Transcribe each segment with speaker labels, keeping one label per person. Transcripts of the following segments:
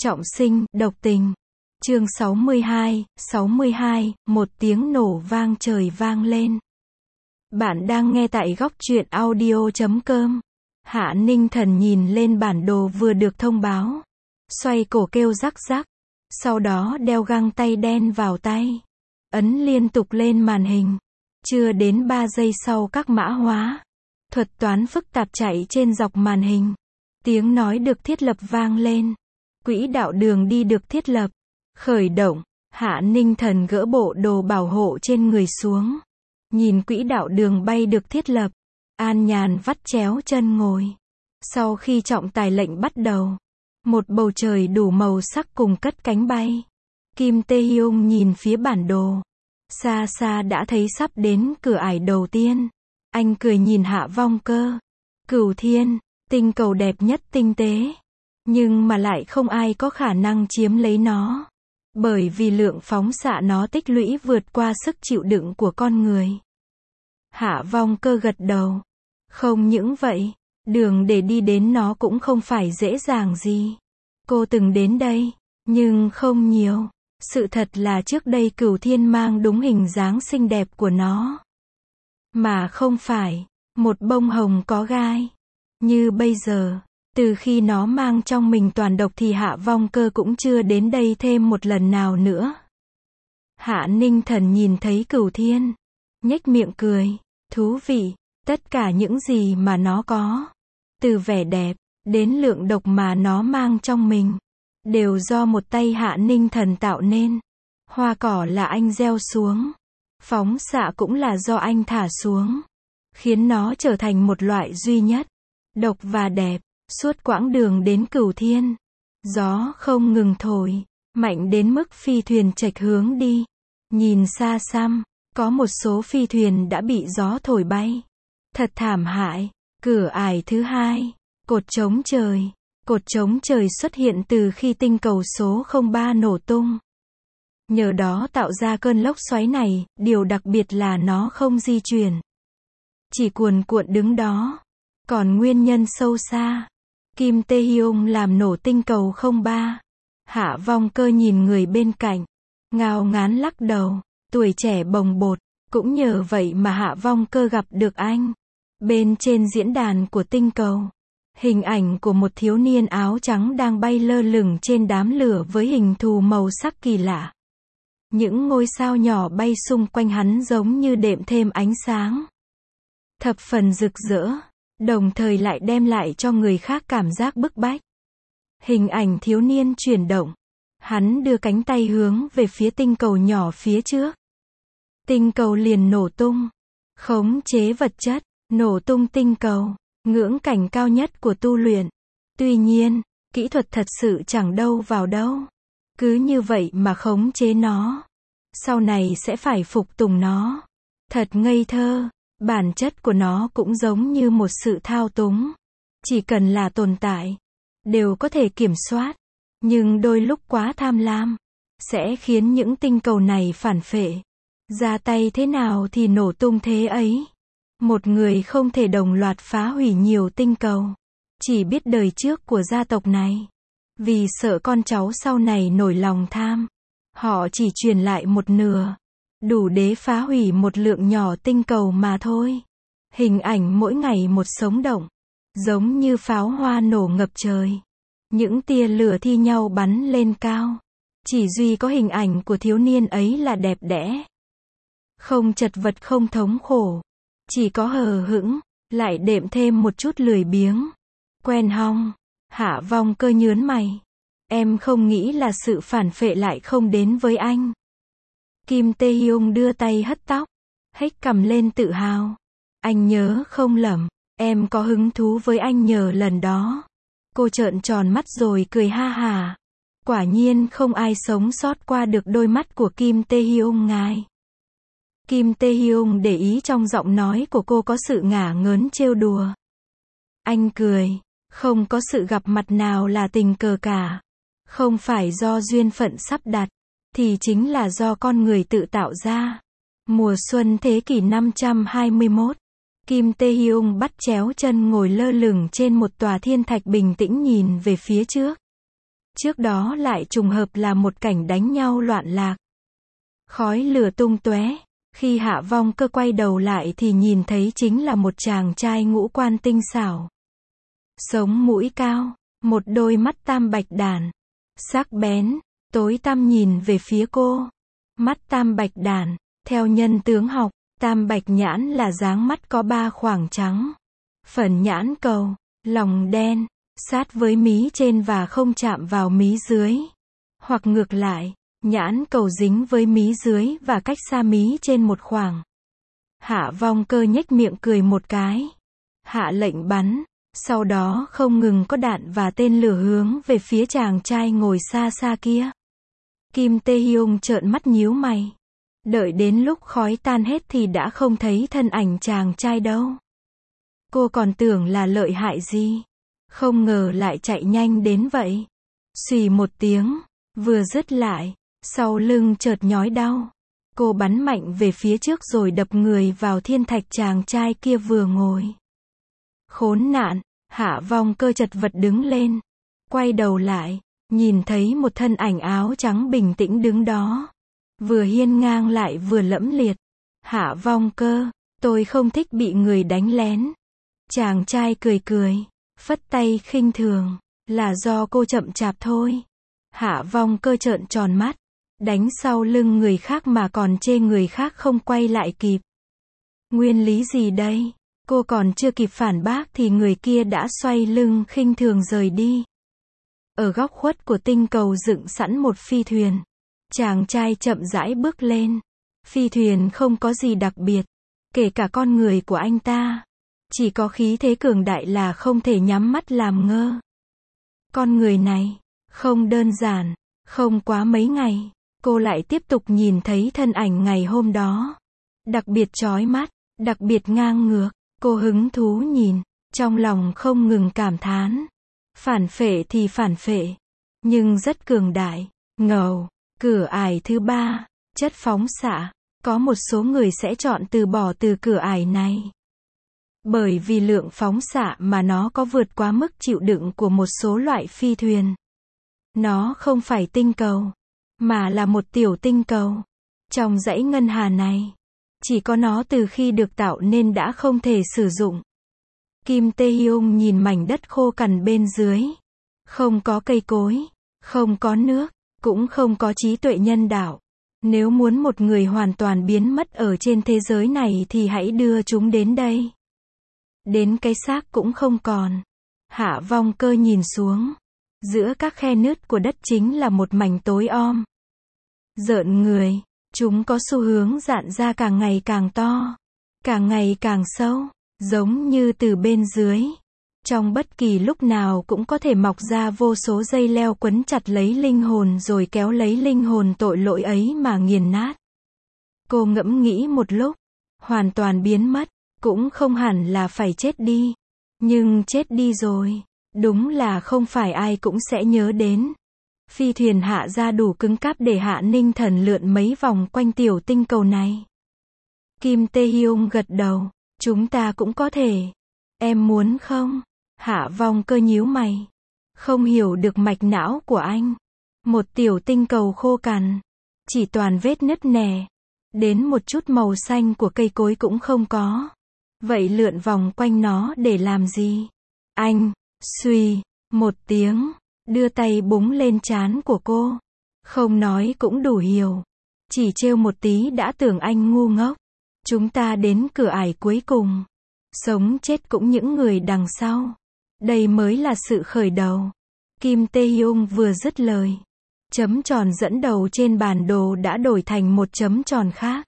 Speaker 1: Trọng sinh, độc tình. Chương 62, một tiếng nổ vang trời vang lên. Bạn đang nghe tại góc truyện audio.com. Hạ Ninh Thần nhìn lên bản đồ vừa được thông báo. Xoay cổ kêu rắc rắc. Sau đó đeo găng tay đen vào tay. Ấn liên tục lên màn hình. Chưa đến 3 giây sau các mã hóa. Thuật toán phức tạp chạy trên dọc màn hình. Tiếng nói được thiết lập vang lên. Quỹ đạo đường đi được thiết lập. Khởi động. Hạ Ninh Thần gỡ bộ đồ bảo hộ trên người xuống. Nhìn quỹ đạo đường bay được thiết lập. An nhàn vắt chéo chân ngồi. Sau khi trọng tài lệnh bắt đầu. Một bầu trời đủ màu sắc cùng cất cánh bay. Kim Tae-hyung nhìn phía bản đồ. Xa xa đã thấy sắp đến cửa ải đầu tiên. Anh cười nhìn Hạ Vong Cơ. Cửu Thiên, tinh cầu đẹp nhất tinh tế. Nhưng mà lại không ai có khả năng chiếm lấy nó. Bởi vì lượng phóng xạ nó tích lũy vượt qua sức chịu đựng của con người. Hạ Vong Cơ gật đầu. Không những vậy, đường để đi đến nó cũng không phải dễ dàng gì. Cô từng đến đây, nhưng không nhiều. Sự thật là trước đây Cửu Thiên mang đúng hình dáng xinh đẹp của nó. Mà không phải một bông hồng có gai. Như bây giờ, từ khi nó mang trong mình toàn độc thì Hạ Vong Cơ cũng chưa đến đây thêm một lần nào nữa. Hạ Ninh Thần nhìn thấy Cửu Thiên, nhếch miệng cười, thú vị, tất cả những gì mà nó có, từ vẻ đẹp, đến lượng độc mà nó mang trong mình, đều do một tay Hạ Ninh Thần tạo nên. Hoa cỏ là anh gieo xuống, phóng xạ cũng là do anh thả xuống, khiến nó trở thành một loại duy nhất, độc và đẹp. Suốt quãng đường đến Cửu Thiên, gió không ngừng thổi, mạnh đến mức phi thuyền chệch hướng đi. Nhìn xa xăm, có một số phi thuyền đã bị gió thổi bay. Thật thảm hại. Cửa ải thứ hai, cột chống trời. Cột chống trời xuất hiện từ khi tinh cầu số 03 nổ tung. Nhờ đó tạo ra cơn lốc xoáy này, điều đặc biệt là nó không di chuyển. Chỉ cuồn cuộn đứng đó. Còn nguyên nhân sâu xa. Kim Tae-hyung làm nổ tinh cầu 03. Hạ Vong Cơ nhìn người bên cạnh, ngao ngán lắc đầu, tuổi trẻ bồng bột, cũng nhờ vậy mà Hạ Vong Cơ gặp được anh. Bên trên diễn đàn của tinh cầu, hình ảnh của một thiếu niên áo trắng đang bay lơ lửng trên đám lửa với hình thù màu sắc kỳ lạ. Những ngôi sao nhỏ bay xung quanh hắn giống như đệm thêm ánh sáng. Thập phần rực rỡ. Đồng thời lại đem lại cho người khác cảm giác bức bách. Hình ảnh thiếu niên chuyển động. Hắn đưa cánh tay hướng về phía tinh cầu nhỏ phía trước. Tinh cầu liền nổ tung. Khống chế vật chất, nổ tung tinh cầu, ngưỡng cảnh cao nhất của tu luyện. Tuy nhiên, kỹ thuật thật sự chẳng đâu vào đâu. Cứ như vậy mà khống chế nó. Sau này sẽ phải phục tùng nó. Thật ngây thơ. Bản chất của nó cũng giống như một sự thao túng. Chỉ cần là tồn tại, đều có thể kiểm soát. Nhưng đôi lúc quá tham lam, sẽ khiến những tinh cầu này phản phệ. Ra tay thế nào thì nổ tung thế ấy. Một người không thể đồng loạt phá hủy nhiều tinh cầu. Chỉ biết đời trước của gia tộc này. Vì sợ con cháu sau này nổi lòng tham. Họ chỉ truyền lại một nửa. Đủ để phá hủy một lượng nhỏ tinh cầu mà thôi. Hình ảnh mỗi ngày một sống động. Giống như pháo hoa nổ ngập trời. Những tia lửa thi nhau bắn lên cao. Chỉ duy có hình ảnh của thiếu niên ấy là đẹp đẽ. Không chật vật không thống khổ. Chỉ có hờ hững, lại đệm thêm một chút lười biếng. Quen hong. Hạ Vong Cơ nhớn mày. Em không nghĩ là sự phản phệ lại không đến với anh. Kim Tae-hyung đưa tay hất tóc, hếch cằm lên tự hào. Anh nhớ không lầm, em có hứng thú với anh nhờ lần đó. Cô trợn tròn mắt rồi cười ha hả. Quả nhiên không ai sống sót qua được đôi mắt của Kim Tae-hyung ngài. Kim Tae-hyung để ý trong giọng nói của cô có sự ngả ngớn trêu đùa. Anh cười, không có sự gặp mặt nào là tình cờ cả. Không phải do duyên phận sắp đặt. Thì chính là do con người tự tạo ra. Mùa xuân thế kỷ 521. Kim Tae-hyung bắt chéo chân ngồi lơ lửng trên một tòa thiên thạch bình tĩnh nhìn về phía trước. Trước đó lại trùng hợp là một cảnh đánh nhau loạn lạc. Khói lửa tung tóe. Khi Hạ Vong Cơ quay đầu lại thì nhìn thấy chính là một chàng trai ngũ quan tinh xảo. Sống mũi cao, một đôi mắt tam bạch đàn. Sắc bén, tối tăm nhìn về phía cô. Mắt tam bạch đàn, theo nhân tướng học, tam bạch nhãn là dáng mắt có 3 khoảng trắng. Phần nhãn cầu, lòng đen, sát với mí trên và không chạm vào mí dưới. Hoặc ngược lại, nhãn cầu dính với mí dưới và cách xa mí trên một khoảng. Hạ Vong Cơ nhếch miệng cười một cái. Hạ lệnh bắn. Sau đó không ngừng có đạn và tên lửa hướng về phía chàng trai ngồi xa xa kia. Kim Tae Hyung trợn mắt nhíu mày. Đợi đến lúc khói tan hết thì đã không thấy thân ảnh chàng trai đâu. Cô còn tưởng là lợi hại gì. Không ngờ lại chạy nhanh đến vậy. Xùy một tiếng, vừa dứt lại, sau lưng chợt nhói đau. Cô bắn mạnh về phía trước rồi đập người vào thiên thạch chàng trai kia vừa ngồi. Khốn nạn, Hạ Vong Cơ chật vật đứng lên. Quay đầu lại, nhìn thấy một thân ảnh áo trắng bình tĩnh đứng đó. Vừa hiên ngang lại vừa lẫm liệt. Hạ Vong Cơ, tôi không thích bị người đánh lén. Chàng trai cười cười, phất tay khinh thường, là do cô chậm chạp thôi. Hạ Vong Cơ trợn tròn mắt, đánh sau lưng người khác mà còn chê người khác không quay lại kịp. Nguyên lý gì đây? Cô còn chưa kịp phản bác thì người kia đã xoay lưng khinh thường rời đi. Ở góc khuất của tinh cầu dựng sẵn một phi thuyền. Chàng trai chậm rãi bước lên. Phi thuyền không có gì đặc biệt, kể cả con người của anh ta. Chỉ có khí thế cường đại là không thể nhắm mắt làm ngơ. Con người này, không đơn giản, không quá mấy ngày, cô lại tiếp tục nhìn thấy thân ảnh ngày hôm đó. Đặc biệt chói mắt, đặc biệt ngang ngược. Cô hứng thú nhìn, trong lòng không ngừng cảm thán. Phản phệ thì phản phệ, nhưng rất cường đại. Ngầu, cửa ải thứ 3, chất phóng xạ. Có một số người sẽ chọn từ bỏ từ cửa ải này. Bởi vì lượng phóng xạ mà nó có vượt quá mức chịu đựng của một số loại phi thuyền. Nó không phải tinh cầu, mà là một tiểu tinh cầu. Trong dãy ngân hà này, chỉ có nó từ khi được tạo nên đã không thể sử dụng. Kim Tae Hyung nhìn mảnh đất khô cằn bên dưới. Không có cây cối, không có nước, cũng không có trí tuệ nhân đạo. Nếu muốn một người hoàn toàn biến mất ở trên thế giới này thì hãy đưa chúng đến đây. Đến cái xác cũng không còn. Hạ Vong Cơ nhìn xuống. Giữa các khe nứt của đất chính là một mảnh tối om. Rợn người. Chúng có xu hướng dạn ra càng ngày càng to, càng ngày càng sâu, giống như từ bên dưới. Trong bất kỳ lúc nào cũng có thể mọc ra vô số dây leo quấn chặt lấy linh hồn rồi kéo lấy linh hồn tội lỗi ấy mà nghiền nát. Cô ngẫm nghĩ một lúc, hoàn toàn biến mất, cũng không hẳn là phải chết đi. Nhưng chết đi rồi, đúng là không phải ai cũng sẽ nhớ đến. Phi thuyền hạ ra đủ cứng cáp để Hạ Ninh Thần lượn mấy vòng quanh tiểu tinh cầu này. Kim Tae Hyung gật đầu, chúng ta cũng có thể. Em muốn không? Hạ Vong Cơ nhíu mày. Không hiểu được mạch não của anh. Một tiểu tinh cầu khô cằn, chỉ toàn vết nứt nẻ. Đến một chút màu xanh của cây cối cũng không có. Vậy lượn vòng quanh nó để làm gì? Anh, suy, một tiếng. Đưa tay búng lên trán của cô. Không nói cũng đủ hiểu. Chỉ trêu một tí đã tưởng anh ngu ngốc. Chúng ta đến cửa ải cuối cùng. Sống chết cũng những người đằng sau. Đây mới là sự khởi đầu. Kim Tae Hyung vừa dứt lời. Chấm tròn dẫn đầu trên bản đồ đã đổi thành một chấm tròn khác.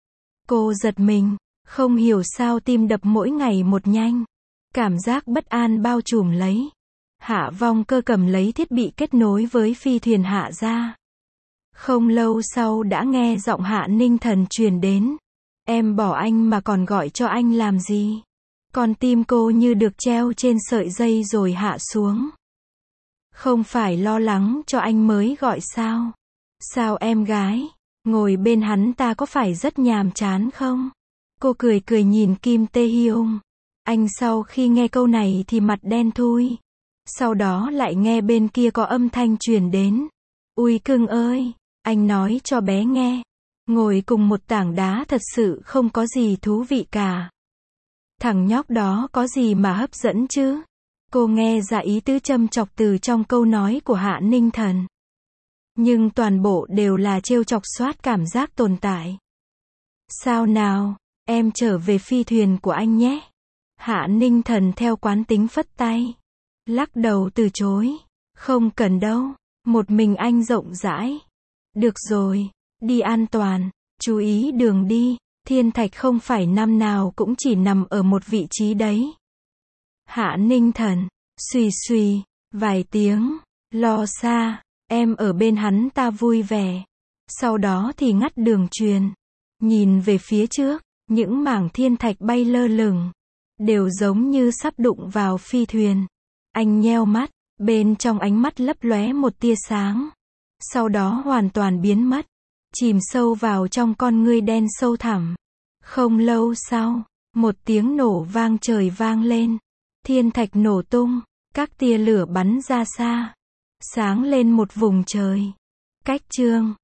Speaker 1: Cô giật mình. Không hiểu sao tim đập mỗi ngày một nhanh. Cảm giác bất an bao trùm lấy. Hạ Vong Cơ cầm lấy thiết bị kết nối với phi thuyền hạ ra. Không lâu sau đã nghe giọng Hạ Ninh Thần truyền đến. Em bỏ anh mà còn gọi cho anh làm gì? Con tim cô như được treo trên sợi dây rồi hạ xuống. Không phải lo lắng cho anh mới gọi sao? Sao em gái? Ngồi bên hắn ta có phải rất nhàm chán không? Cô cười cười nhìn Kim Tae Hyung. Anh sau khi nghe câu này thì mặt đen thui. Sau đó lại nghe bên kia có âm thanh truyền đến. Ui cưng ơi, anh nói cho bé nghe. Ngồi cùng một tảng đá thật sự không có gì thú vị cả. Thằng nhóc đó có gì mà hấp dẫn chứ? Cô nghe ra ý tứ châm chọc từ trong câu nói của Hạ Ninh Thần. Nhưng toàn bộ đều là trêu chọc xoát cảm giác tồn tại. Sao nào, em trở về phi thuyền của anh nhé. Hạ Ninh Thần theo quán tính phất tay. Lắc đầu từ chối. Không cần đâu, một mình anh rộng rãi. Được rồi, đi an toàn, chú ý đường đi, thiên thạch không phải năm nào cũng chỉ nằm ở một vị trí đấy. Hạ Ninh Thần, xùy xùy, vài tiếng, lo xa, em ở bên hắn ta vui vẻ. Sau đó thì ngắt đường truyền. Nhìn về phía trước, những mảng thiên thạch bay lơ lửng, đều giống như sắp đụng vào phi thuyền. Anh nheo mắt, bên trong ánh mắt lấp lóe một tia sáng. Sau đó hoàn toàn biến mất, chìm sâu vào trong con ngươi đen sâu thẳm. Không lâu sau, một tiếng nổ vang trời vang lên. Thiên thạch nổ tung, các tia lửa bắn ra xa, sáng lên một vùng trời. Cách chương